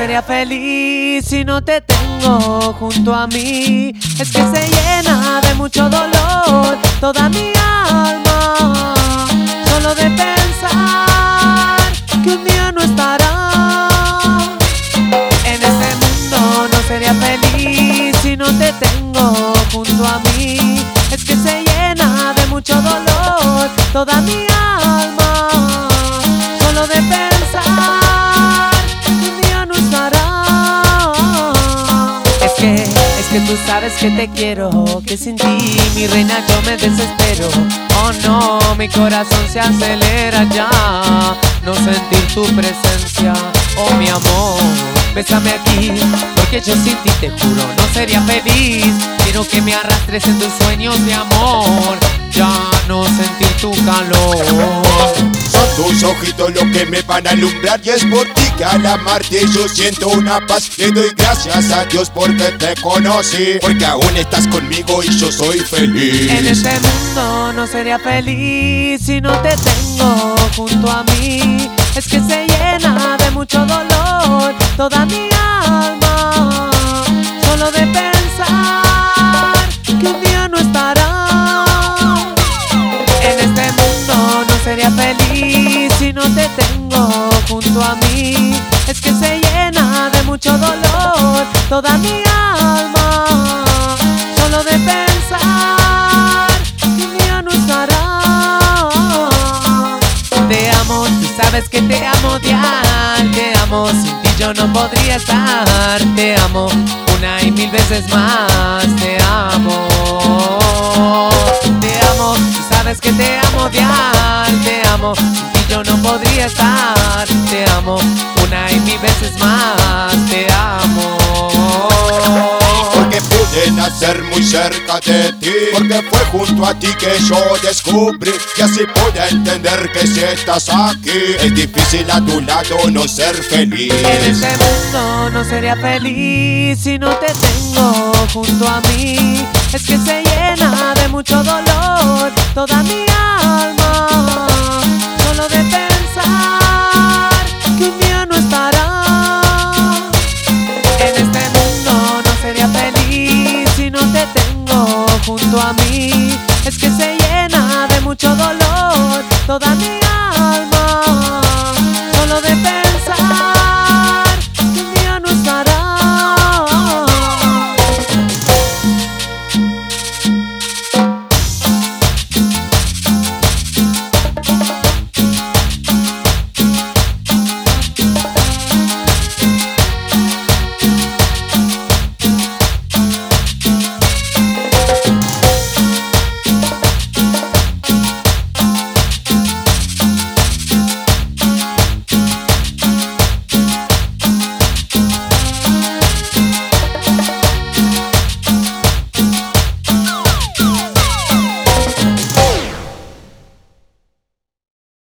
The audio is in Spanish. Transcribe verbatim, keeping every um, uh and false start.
sería feliz si no te tengo junto a mí. Es que se llena de mucho dolor toda mi alma, solo de pensar que un día no estará. En este mundo no sería feliz si no te tengo junto a mí. Es que se llena de mucho dolor toda mi alma, solo de pensar que un día no estará. Es que, es que tú sabes que te quiero, que sin ti, mi reina, yo me desespero. Oh no, mi corazón se acelera ya, no sentir tu presencia. Oh mi amor, bésame aquí, porque yo sin ti te juro no sería feliz. Quiero que me arrastres en tus sueños de amor, ya no sentir tu calor. Son tus ojitos lo que me van a alumbrar, y es por ti que al amarte yo siento una paz. Le doy gracias a Dios porque te conocí, porque aún estás conmigo y yo soy feliz. En este mundo no sería feliz si no te tengo junto a mí. Es que se llena de mucho dolor toda mi alma, solo de pensar que un día no estará. En este mundo no sería feliz si no te tengo junto a mí. Es que se llena de mucho dolor toda mi alma, solo de pensar que un día no estará. Te amo, tú sabes que te amo, Dial. Te amo, sin ti yo no podría estar. Te amo una y mil veces más. Te amo, te amo, tú sabes que te amo, Dial. Te amo, sin ti yo no podría estar. Te amo una y mil veces más. Te amo. Porque pude nacer muy cerca de ti, porque fue junto a ti que yo descubrí, y así pude entender que si estás aquí es difícil a tu lado no ser feliz. En este mundo no sería feliz si no te tengo junto a mí. Es que se llena de mucho dolor toda mi alma, solo de pensar que un día no estará. En este mundo no sería feliz si no te tengo junto a mí. Es que se llena de mucho dolor toda mi